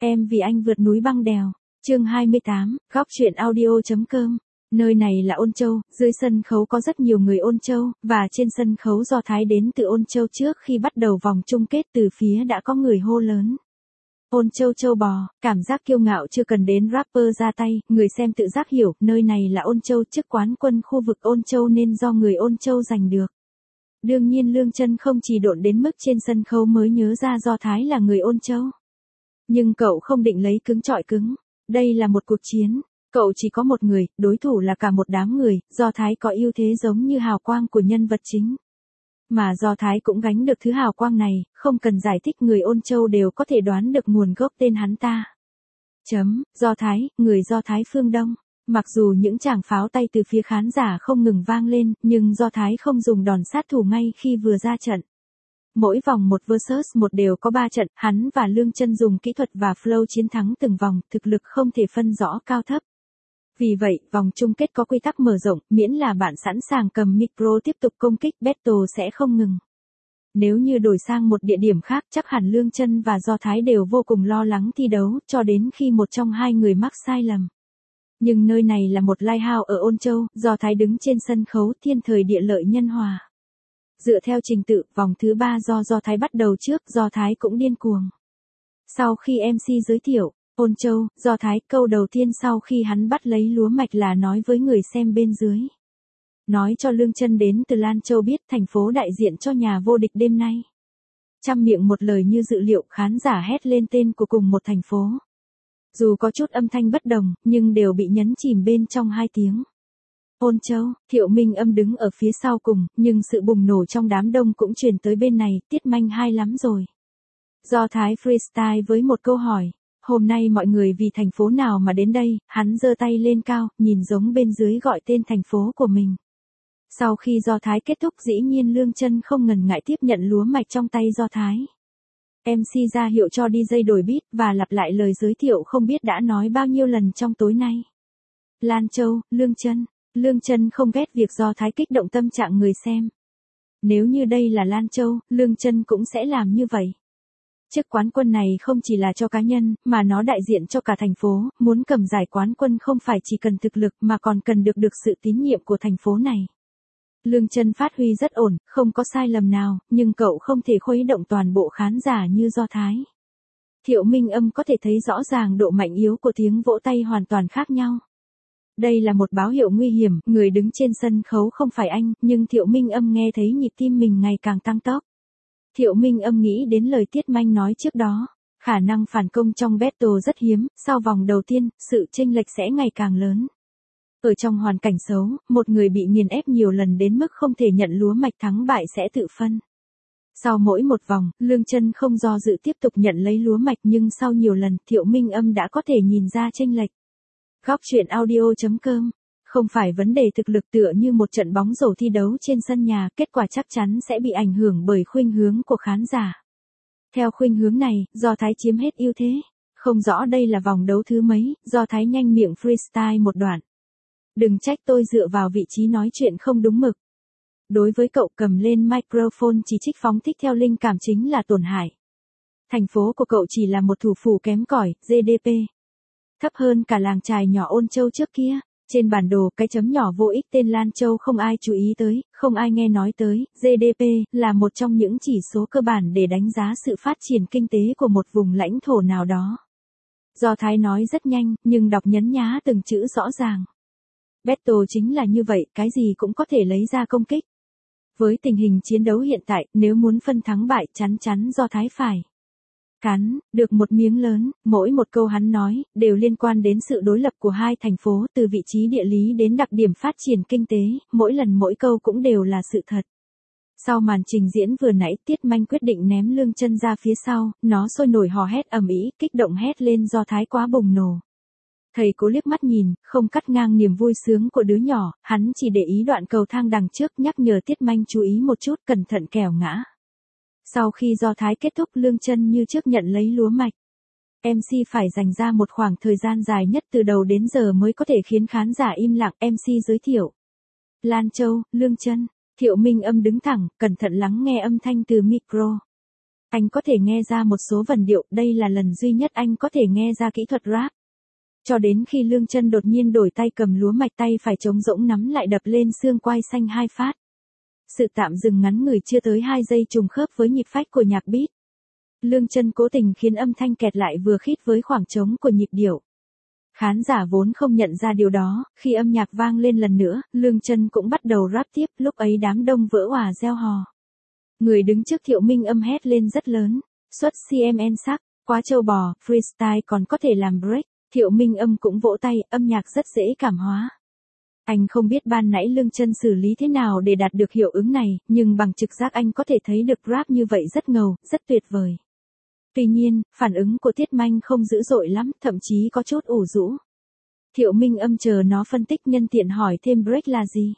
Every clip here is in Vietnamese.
Em vì anh vượt núi băng đèo. Chương 28, góc truyện audio.com. Nơi này là Ôn Châu, dưới sân khấu có rất nhiều người Ôn Châu, và trên sân khấu Do Thái đến từ Ôn Châu trước khi bắt đầu vòng chung kết từ phía đã có người hô lớn. Ôn Châu châu bò, cảm giác kiêu ngạo chưa cần đến rapper ra tay, người xem tự giác hiểu, nơi này là Ôn Châu, chức quán quân khu vực Ôn Châu nên do người Ôn Châu giành được. Đương nhiên Lương Chân không chỉ độn đến mức trên sân khấu mới nhớ ra Do Thái là người Ôn Châu. Nhưng cậu không định lấy cứng chọi cứng. Đây là một cuộc chiến. Cậu chỉ có một người, đối thủ là cả một đám người, Do Thái có ưu thế giống như hào quang của nhân vật chính. Mà Do Thái cũng gánh được thứ hào quang này, không cần giải thích người Ôn Châu đều có thể đoán được nguồn gốc tên hắn ta. Do Thái, người Do Thái phương Đông. Mặc dù những tràng pháo tay từ phía khán giả không ngừng vang lên, nhưng Do Thái không dùng đòn sát thủ ngay khi vừa ra trận. Mỗi vòng một versus một đều có 3 trận, hắn và Lương Chân dùng kỹ thuật và flow chiến thắng từng vòng, thực lực không thể phân rõ cao thấp. Vì vậy, vòng chung kết có quy tắc mở rộng, miễn là bạn sẵn sàng cầm micro tiếp tục công kích, battle sẽ không ngừng. Nếu như đổi sang một địa điểm khác, chắc hẳn Lương Chân và Do Thái đều vô cùng lo lắng thi đấu, cho đến khi một trong hai người mắc sai lầm. Nhưng nơi này là một lighthouse ở Ôn Châu, Do Thái đứng trên sân khấu thiên thời địa lợi nhân hòa. Dựa theo trình tự, vòng thứ 3 Do Thái bắt đầu trước, Do Thái cũng điên cuồng. Sau khi MC giới thiệu, Ôn Châu, Do Thái, câu đầu tiên sau khi hắn bắt lấy lúa mạch là nói với người xem bên dưới. Nói cho Lương Chân đến từ Lan Châu biết thành phố đại diện cho nhà vô địch đêm nay. Trăm miệng một lời như dự liệu, khán giả hét lên tên của cùng một thành phố. Dù có chút âm thanh bất đồng, nhưng đều bị nhấn chìm bên trong 2 tiếng. Ôn Châu, Thiệu Minh Âm đứng ở phía sau cùng, nhưng sự bùng nổ trong đám đông cũng truyền tới bên này, Tiết Manh hay lắm rồi. Do Thái freestyle với một câu hỏi, hôm nay mọi người vì thành phố nào mà đến đây, hắn giơ tay lên cao, nhìn giống bên dưới gọi tên thành phố của mình. Sau khi Do Thái kết thúc dĩ nhiên Lương Chân không ngần ngại tiếp nhận lúa mạch trong tay Do Thái. MC ra hiệu cho DJ đổi beat và lặp lại lời giới thiệu không biết đã nói bao nhiêu lần trong tối nay. Lan Châu, Lương Chân. Lương Chân không ghét việc Do Thái kích động tâm trạng người xem. Nếu như đây là Lan Châu, Lương Chân cũng sẽ làm như vậy. Chức quán quân này không chỉ là cho cá nhân, mà nó đại diện cho cả thành phố, muốn cầm giải quán quân không phải chỉ cần thực lực mà còn cần được sự tín nhiệm của thành phố này. Lương Chân phát huy rất ổn, không có sai lầm nào, nhưng cậu không thể khuấy động toàn bộ khán giả như Do Thái. Thiệu Minh Âm có thể thấy rõ ràng độ mạnh yếu của tiếng vỗ tay hoàn toàn khác nhau. Đây là một báo hiệu nguy hiểm, người đứng trên sân khấu không phải anh, nhưng Thiệu Minh Âm nghe thấy nhịp tim mình ngày càng tăng tốc. Thiệu Minh Âm nghĩ đến lời Tiết Manh nói trước đó, khả năng phản công trong battle rất hiếm, sau vòng đầu tiên, sự chênh lệch sẽ ngày càng lớn. Ở trong hoàn cảnh xấu, một người bị nghiền ép nhiều lần đến mức không thể nhận lúa mạch thắng bại sẽ tự phân. Sau mỗi một vòng, Lương Chân không do dự tiếp tục nhận lấy lúa mạch nhưng sau nhiều lần Thiệu Minh Âm đã có thể nhìn ra chênh lệch. Góc truyện audio.com. Không phải vấn đề thực lực tựa như một trận bóng rổ thi đấu trên sân nhà, kết quả chắc chắn sẽ bị ảnh hưởng bởi khuynh hướng của khán giả. Theo khuynh hướng này, Do Thái chiếm hết ưu thế. Không rõ đây là vòng đấu thứ mấy, Do Thái nhanh miệng freestyle một đoạn. Đừng trách tôi dựa vào vị trí nói chuyện không đúng mực. Đối với cậu cầm lên microphone chỉ trích phóng thích theo linh cảm chính là tổn hại. Thành phố của cậu chỉ là một thủ phủ kém cỏi, GDP. Thấp hơn cả làng chài nhỏ Ôn Châu trước kia. Trên bản đồ, cái chấm nhỏ vô ích tên Lan Châu không ai chú ý tới, không ai nghe nói tới, GDP là một trong những chỉ số cơ bản để đánh giá sự phát triển kinh tế của một vùng lãnh thổ nào đó. Do Thái nói rất nhanh, nhưng đọc nhấn nhá từng chữ rõ ràng. Battle chính là như vậy, cái gì cũng có thể lấy ra công kích. Với tình hình chiến đấu hiện tại, nếu muốn phân thắng bại chắn chắn Do Thái phải cắn được một miếng lớn, mỗi một câu hắn nói, đều liên quan đến sự đối lập của hai thành phố, từ vị trí địa lý đến đặc điểm phát triển kinh tế, mỗi lần mỗi câu cũng đều là sự thật. Sau màn trình diễn vừa nãy Tiết Manh quyết định ném Lương Chân ra phía sau, nó sôi nổi hò hét ầm ĩ, kích động hét lên Do Thái quá bùng nổ. Thầy Cố liếc mắt nhìn, không cắt ngang niềm vui sướng của đứa nhỏ, hắn chỉ để ý đoạn cầu thang đằng trước nhắc nhở Tiết Manh chú ý một chút, cẩn thận kẻo ngã. Sau khi Do Thái kết thúc Lương Chân như trước nhận lấy lúa mạch. MC phải dành ra một khoảng thời gian dài nhất từ đầu đến giờ mới có thể khiến khán giả im lặng. MC giới thiệu. Lan Châu, Lương Chân. Thiệu Minh Âm đứng thẳng, cẩn thận lắng nghe âm thanh từ micro. Anh có thể nghe ra một số vần điệu, đây là lần duy nhất anh có thể nghe ra kỹ thuật rap. Cho đến khi Lương Chân đột nhiên đổi tay cầm lúa mạch, tay phải trống rỗng nắm lại đập lên xương quai xanh 2 phát. Sự tạm dừng ngắn ngủi chưa tới 2 giây trùng khớp với nhịp phách của nhạc beat. Lương Chân cố tình khiến âm thanh kẹt lại vừa khít với khoảng trống của nhịp điệu. Khán giả vốn không nhận ra điều đó, khi âm nhạc vang lên lần nữa, Lương Chân cũng bắt đầu rap tiếp, lúc ấy đám đông vỡ òa reo hò. Người đứng trước Thiệu Minh Âm hét lên rất lớn, xuất CMN sắc, quá trâu bò, freestyle còn có thể làm break. Thiệu Minh Âm cũng vỗ tay, âm nhạc rất dễ cảm hóa. Anh không biết ban nãy Lương Chân xử lý thế nào để đạt được hiệu ứng này, nhưng bằng trực giác anh có thể thấy được rap như vậy rất ngầu, rất tuyệt vời. Tuy nhiên, phản ứng của Tiết Manh không dữ dội lắm, thậm chí có chút ủ rũ. Thiệu Minh Âm chờ nó phân tích nhân tiện hỏi thêm break là gì.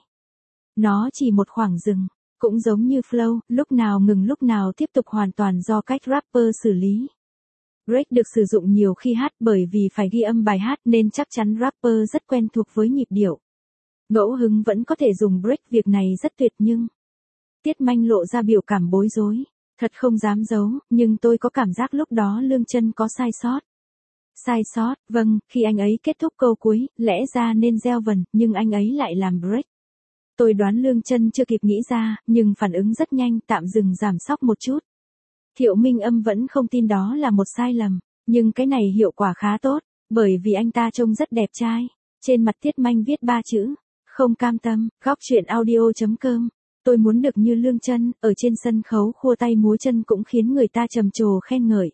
Nó chỉ một khoảng dừng, cũng giống như flow, lúc nào ngừng lúc nào tiếp tục, hoàn toàn do cách rapper xử lý. Break được sử dụng nhiều khi hát, bởi vì phải ghi âm bài hát nên chắc chắn rapper rất quen thuộc với nhịp điệu. Ngẫu hứng vẫn có thể dùng break, việc này rất tuyệt nhưng... Tiết Manh lộ ra biểu cảm bối rối. Thật không dám giấu, nhưng tôi có cảm giác lúc đó Lương Chân có sai sót. Sai sót, vâng, khi anh ấy kết thúc câu cuối, lẽ ra nên gieo vần, nhưng anh ấy lại làm break. Tôi đoán Lương Chân chưa kịp nghĩ ra, nhưng phản ứng rất nhanh, tạm dừng giảm sóc một chút. Thiệu Minh Âm vẫn không tin đó là một sai lầm, nhưng cái này hiệu quả khá tốt, bởi vì anh ta trông rất đẹp trai. Trên mặt Tiết Manh viết 3 chữ, không cam tâm. Góc truyện audio.com. Tôi muốn được như Lương Chân, ở trên sân khấu khua tay múa chân cũng khiến người ta trầm trồ khen ngợi.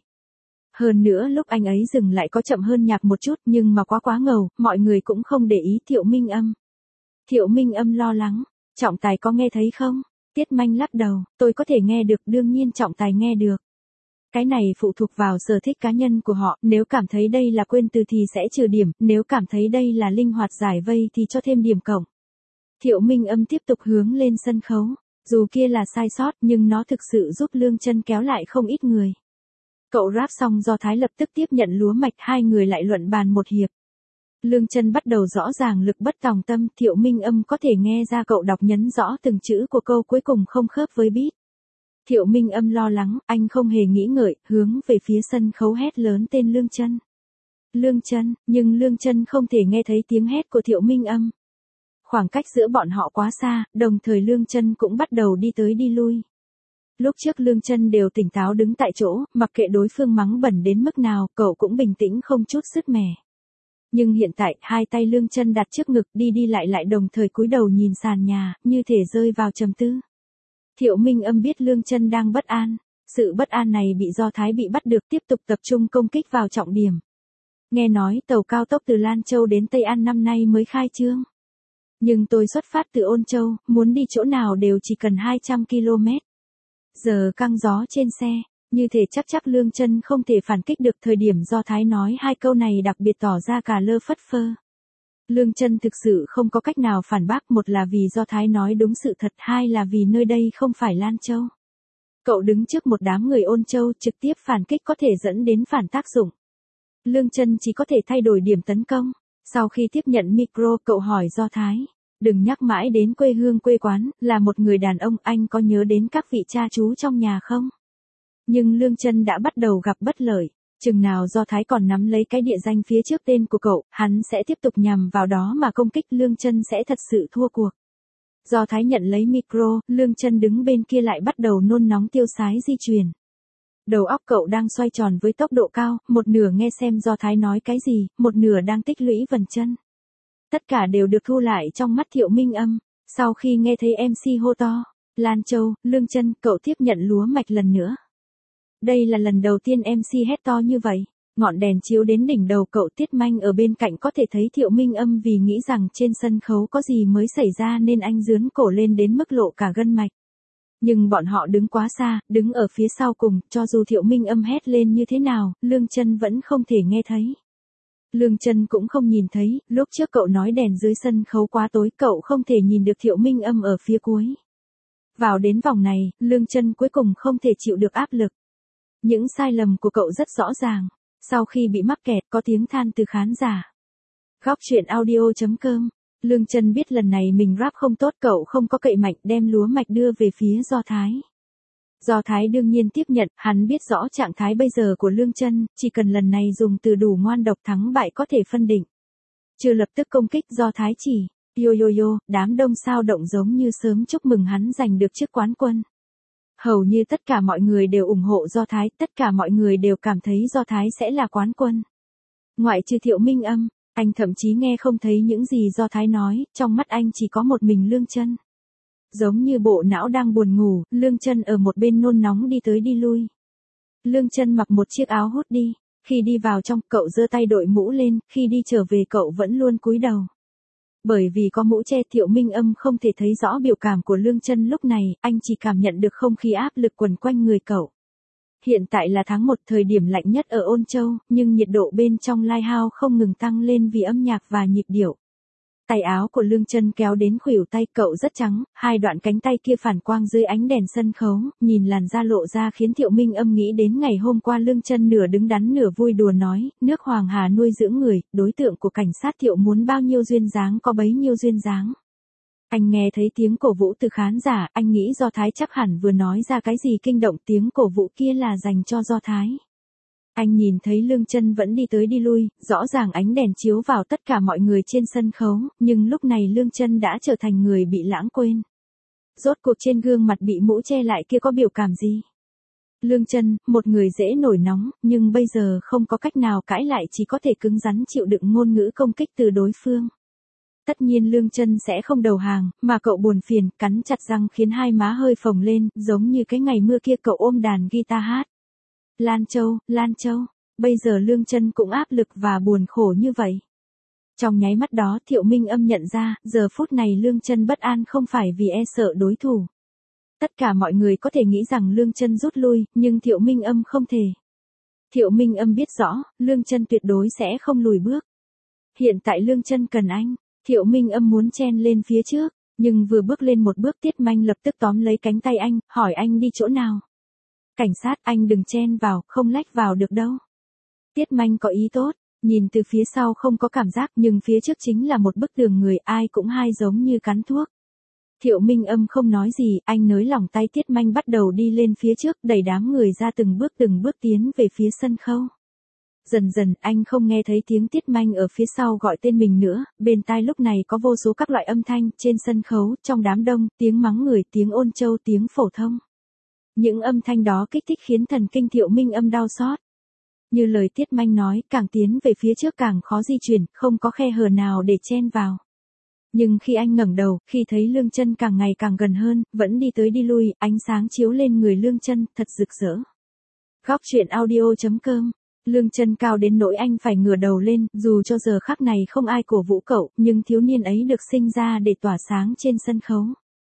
Hơn nữa lúc anh ấy dừng lại có chậm hơn nhạc một chút, nhưng mà quá ngầu, mọi người cũng không để ý Thiệu Minh Âm. Thiệu Minh Âm lo lắng, trọng tài có nghe thấy không? Tiết Manh lắc đầu, tôi có thể nghe được, đương nhiên trọng tài nghe được. Cái này phụ thuộc vào sở thích cá nhân của họ, nếu cảm thấy đây là quên từ thì sẽ trừ điểm, nếu cảm thấy đây là linh hoạt giải vây thì cho thêm điểm cộng. Thiệu Minh Âm tiếp tục hướng lên sân khấu, dù kia là sai sót nhưng nó thực sự giúp Lương Chân kéo lại không ít người. Cậu rap xong Do Thái lập tức tiếp nhận lúa mạch, hai người lại luận bàn một hiệp. Lương Chân bắt đầu rõ ràng lực bất tòng tâm, Thiệu Minh Âm có thể nghe ra cậu đọc nhấn rõ từng chữ của câu cuối cùng không khớp với beat. Thiệu Minh Âm lo lắng, anh không hề nghĩ ngợi, hướng về phía sân khấu hét lớn tên Lương Chân. Lương Chân, nhưng Lương Chân không thể nghe thấy tiếng hét của Thiệu Minh Âm. Khoảng cách giữa bọn họ quá xa, đồng thời Lương Chân cũng bắt đầu đi tới đi lui. Lúc trước Lương Chân đều tỉnh táo đứng tại chỗ, mặc kệ đối phương mắng bẩn đến mức nào, cậu cũng bình tĩnh không chút sứt mẻ. Nhưng hiện tại, hai tay Lương Chân đặt trước ngực, đi đi lại đồng thời cúi đầu nhìn sàn nhà, như thể rơi vào trầm tư. Thiệu Minh Âm biết Lương Chân đang bất an, sự bất an này bị Do Thái bị bắt được, tiếp tục tập trung công kích vào trọng điểm. Nghe nói tàu cao tốc từ Lan Châu đến Tây An năm nay mới khai trương. Nhưng tôi xuất phát từ Ôn Châu, muốn đi chỗ nào đều chỉ cần 200 km. Giờ căng gió trên xe, như thể chắc Lương Chân không thể phản kích được. Thời điểm Do Thái nói hai câu này đặc biệt tỏ ra cả lơ phất phơ. Lương Chân thực sự không có cách nào phản bác, một là vì Do Thái nói đúng sự thật, hai là vì nơi đây không phải Lan Châu. Cậu đứng trước một đám người Ôn Châu, trực tiếp phản kích có thể dẫn đến phản tác dụng. Lương Chân chỉ có thể thay đổi điểm tấn công. Sau khi tiếp nhận micro, cậu hỏi Do Thái, đừng nhắc mãi đến quê hương quê quán, là một người đàn ông, anh có nhớ đến các vị cha chú trong nhà không? Nhưng Lương Chân đã bắt đầu gặp bất lợi, chừng nào Do Thái còn nắm lấy cái địa danh phía trước tên của cậu, hắn sẽ tiếp tục nhằm vào đó mà công kích, Lương Chân sẽ thật sự thua cuộc. Do Thái nhận lấy micro, Lương Chân đứng bên kia lại bắt đầu nôn nóng tiêu sái di chuyển. Đầu óc cậu đang xoay tròn với tốc độ cao, một nửa nghe xem Do Thái nói cái gì, một nửa đang tích lũy vần chân. Tất cả đều được thu lại trong mắt Thiệu Minh Âm. Sau khi nghe thấy MC hô to, Lan Châu, Lương Chân, cậu tiếp nhận lúa mạch lần nữa. Đây là lần đầu tiên MC hét to như vậy. Ngọn đèn chiếu đến đỉnh đầu cậu. Tiết Manh ở bên cạnh có thể thấy Thiệu Minh Âm vì nghĩ rằng trên sân khấu có gì mới xảy ra nên anh giương cổ lên đến mức lộ cả gân mạch. Nhưng bọn họ đứng quá xa, đứng ở phía sau cùng, cho dù Thiệu Minh Âm hét lên như thế nào, Lương Chân vẫn không thể nghe thấy. Lương Chân cũng không nhìn thấy, lúc trước cậu nói đèn dưới sân khấu quá tối, cậu không thể nhìn được Thiệu Minh Âm ở phía cuối. Vào đến vòng này, Lương Chân cuối cùng không thể chịu được áp lực. Những sai lầm của cậu rất rõ ràng. Sau khi bị mắc kẹt, có tiếng than từ khán giả. Góc truyện audio.com. Lương Chân biết lần này mình rap không tốt, cậu không có cậy mạnh, đem lúa mạch đưa về phía Do Thái. Do Thái đương nhiên tiếp nhận, hắn biết rõ trạng thái bây giờ của Lương Chân, chỉ cần lần này dùng từ đủ ngoan độc thắng bại có thể phân định. Chưa lập tức công kích Do Thái chỉ, yo, đám đông sao động giống như sớm chúc mừng hắn giành được chức quán quân. Hầu như tất cả mọi người đều ủng hộ Do Thái, tất cả mọi người đều cảm thấy Do Thái sẽ là quán quân. Ngoại trừ Thiệu Minh Âm, anh thậm chí nghe không thấy những gì Do Thái nói, trong mắt anh chỉ có một mình Lương Chân. Giống như bộ não đang buồn ngủ, Lương Chân ở một bên nôn nóng đi tới đi lui. Lương Chân mặc một chiếc áo hốt đi, khi đi vào trong cậu giơ tay đội mũ lên, khi đi trở về cậu vẫn luôn cúi đầu. Bởi vì có mũ che Thiệu Minh Âm không thể thấy rõ biểu cảm của Lương Chân lúc này, anh chỉ cảm nhận được không khí áp lực quần quanh người cậu. Hiện tại là tháng 1 thời điểm lạnh nhất ở Ôn Châu, nhưng nhiệt độ bên trong Lighthouse không ngừng tăng lên vì âm nhạc và nhịp điệu. Tay áo của Lương Chân kéo đến khuỷu tay cậu rất trắng, hai đoạn cánh tay kia phản quang dưới ánh đèn sân khấu, nhìn làn da lộ ra khiến Thiệu Minh Âm nghĩ đến ngày hôm qua Lương Chân nửa đứng đắn nửa vui đùa nói, nước Hoàng Hà nuôi dưỡng người, đối tượng của cảnh sát Thiệu muốn bao nhiêu duyên dáng có bấy nhiêu duyên dáng. Anh nghe thấy tiếng cổ vũ từ khán giả, anh nghĩ Do Thái chắc hẳn vừa nói ra cái gì kinh động, tiếng cổ vũ kia là dành cho Do Thái. Anh nhìn thấy Lương Chân vẫn đi tới đi lui, rõ ràng ánh đèn chiếu vào tất cả mọi người trên sân khấu, nhưng lúc này Lương Chân đã trở thành người bị lãng quên. Rốt cuộc trên gương mặt bị mũ che lại kia có biểu cảm gì? Lương Chân, một người dễ nổi nóng, nhưng bây giờ không có cách nào cãi lại, chỉ có thể cứng rắn chịu đựng ngôn ngữ công kích từ đối phương. Tất nhiên Lương Chân sẽ không đầu hàng, mà cậu buồn phiền, cắn chặt răng khiến hai má hơi phồng lên, giống như cái ngày mưa kia cậu ôm đàn guitar hát. Lan Châu, bây giờ Lương Chân cũng áp lực và buồn khổ như vậy. Trong nháy mắt đó Thiệu Minh Âm nhận ra, giờ phút này Lương Chân bất an không phải vì e sợ đối thủ. Tất cả mọi người có thể nghĩ rằng Lương Chân rút lui, nhưng Thiệu Minh Âm không thể. Thiệu Minh Âm biết rõ, Lương Chân tuyệt đối sẽ không lùi bước. Hiện tại Lương Chân cần anh. Thiệu Minh Âm muốn chen lên phía trước, nhưng vừa bước lên một bước Tiết Manh lập tức tóm lấy cánh tay anh, hỏi anh đi chỗ nào. Cảnh sát, anh đừng chen vào, không lách vào được đâu. Tiết Manh có ý tốt, nhìn từ phía sau không có cảm giác, nhưng phía trước chính là một bức tường người, ai cũng hai giống như cắn thuốc. Thiệu Minh Âm không nói gì, anh nới lỏng tay Tiết Manh bắt đầu đi lên phía trước, đẩy đám người ra từng bước tiến về phía sân khấu. Dần dần anh không nghe thấy tiếng Tiết Manh ở phía sau gọi tên mình nữa, bên tai lúc này có vô số các loại âm thanh, trên sân khấu, trong đám đông, tiếng mắng người, tiếng Ôn Châu, tiếng phổ thông. Những âm thanh đó kích thích khiến thần kinh Thiệu Minh Âm đau xót. Như lời Tiết Manh nói, càng tiến về phía trước càng khó di chuyển, không có khe hở nào để chen vào. Nhưng khi anh ngẩng đầu, khi thấy Lương Chân càng ngày càng gần hơn, vẫn đi tới đi lui, ánh sáng chiếu lên người Lương Chân, thật rực rỡ. Góc truyện audio.com. Lương Chân cao đến nỗi anh phải ngửa đầu lên, dù cho giờ khắc này không ai cổ vũ cậu, nhưng thiếu niên ấy được sinh ra để tỏa sáng trên sân khấu.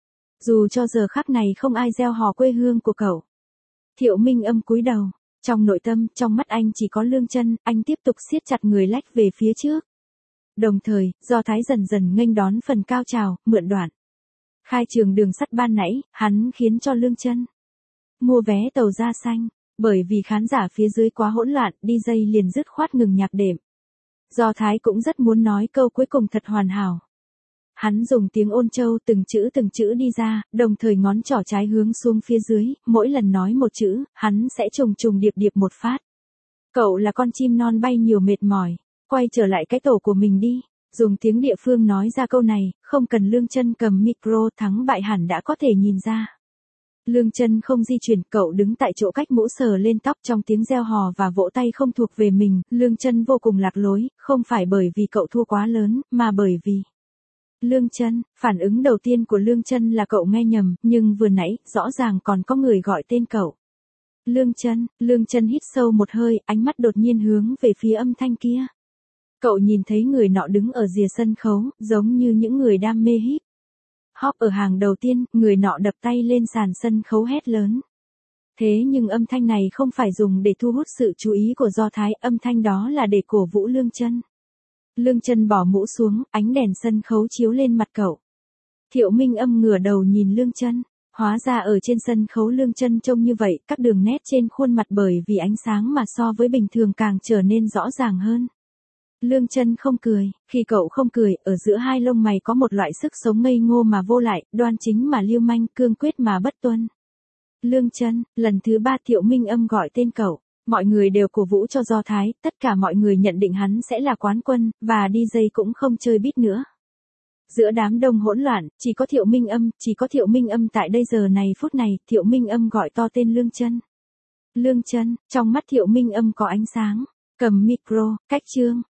Dù cho giờ khắc này không ai reo hò quê hương của cậu. Thiệu Minh Âm cúi đầu, trong nội tâm, trong mắt anh chỉ có Lương Chân, anh tiếp tục siết chặt người lách về phía trước. Đồng thời, Do Thái dần dần nghênh đón phần cao trào, mượn đoạn. Khai trường đường sắt ban nãy, hắn khiến cho Lương Chân mua vé tàu da xanh. Bởi vì khán giả phía dưới quá hỗn loạn, DJ liền dứt khoát ngừng nhạc đệm. Do Thái cũng rất muốn nói câu cuối cùng thật hoàn hảo. Hắn dùng tiếng Ôn Châu từng chữ đi ra, đồng thời ngón trỏ trái hướng xuống phía dưới, mỗi lần nói một chữ, hắn sẽ trùng điệp một phát. Cậu là con chim non bay nhiều mệt mỏi, quay trở lại cái tổ của mình đi. Dùng tiếng địa phương nói ra câu này, không cần Lương Chân cầm micro, thắng bại hẳn đã có thể nhìn ra. Lương Chân không di chuyển, cậu đứng tại chỗ cách mũ sờ lên tóc, trong tiếng reo hò và vỗ tay không thuộc về mình, Lương Chân vô cùng lạc lối, không phải bởi vì cậu thua quá lớn, mà bởi vì Lương Chân, phản ứng đầu tiên của Lương Chân là cậu nghe nhầm, nhưng vừa nãy, rõ ràng còn có người gọi tên cậu. Lương Chân hít sâu một hơi, ánh mắt đột nhiên hướng về phía âm thanh kia. Cậu nhìn thấy người nọ đứng ở rìa sân khấu, giống như những người đam mê hip hop ở hàng đầu tiên, người nọ đập tay lên sàn sân khấu hét lớn. Thế nhưng âm thanh này không phải dùng để thu hút sự chú ý của Do Thái, âm thanh đó là để cổ vũ Lương Chân. Lương Chân bỏ mũ xuống, ánh đèn sân khấu chiếu lên mặt cậu. Thiệu Minh Âm ngửa đầu nhìn Lương Chân, hóa ra ở trên sân khấu Lương Chân trông như vậy, các đường nét trên khuôn mặt bởi vì ánh sáng mà so với bình thường càng trở nên rõ ràng hơn. Lương Chân không cười, khi cậu không cười, ở giữa hai lông mày có một loại sức sống ngây ngô mà vô lại, đoan chính mà lưu manh, cương quyết mà bất tuân. Lương Chân, lần thứ 3 Thiệu Minh Âm gọi tên cậu. Mọi người đều cổ vũ cho Do Thái, tất cả mọi người nhận định hắn sẽ là quán quân, và DJ cũng không chơi beat nữa. Giữa đám đông hỗn loạn, chỉ có Thiệu Minh Âm tại đây giờ này phút này, Thiệu Minh Âm gọi to tên Lương Chân. Lương Chân, trong mắt Thiệu Minh Âm có ánh sáng, cầm micro, cách chương.